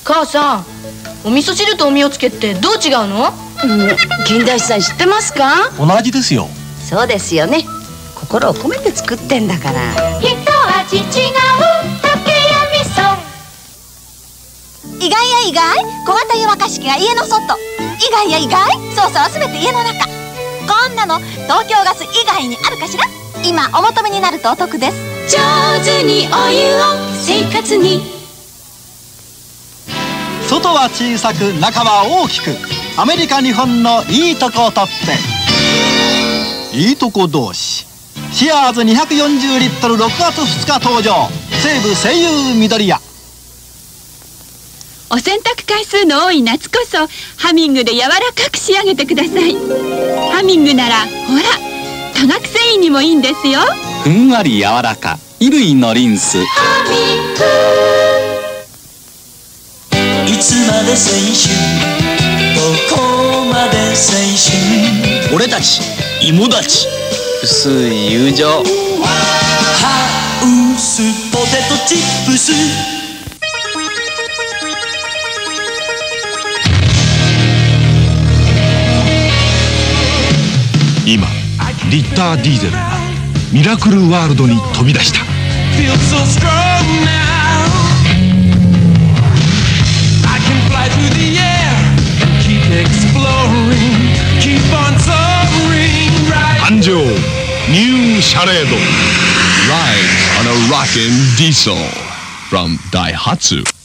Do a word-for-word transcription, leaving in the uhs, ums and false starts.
母さん、お味噌汁とおみおつけってどう違うの？ うん、金田一さん知ってますか？ 同じですよ。 そうですよね。心を込めて作ってんだから。 一味違う竹や味噌。意外や意外、小型湯沸かし器が家の外。意外や意外、操作はすべて家の中。こんなの東京ガス以外にあるかしら。今お求めになるとお得です。 上手にお湯を生活に。 外は小さく中は大きく、アメリカ日本のいいとこを取っていいとこ同士。シアーズにひゃくよんじゅうリットルろくがつふつか登場。西武西友緑屋。 お洗濯回数の多い夏こそハミングで柔らかく仕上げてください。ハミングならほら化学繊維にもいいんですよ。 ふんわり柔らか衣類のリンス。 ハミング。 いつまで青春、どこまで青春。 俺たち芋たち薄い友情。 ハウスポテトチップス。 今リッター・ディーゼルがミラクルワールドに飛び出した。誕生ニューシャレード Ride on a rockin' diesel from Daihatsu。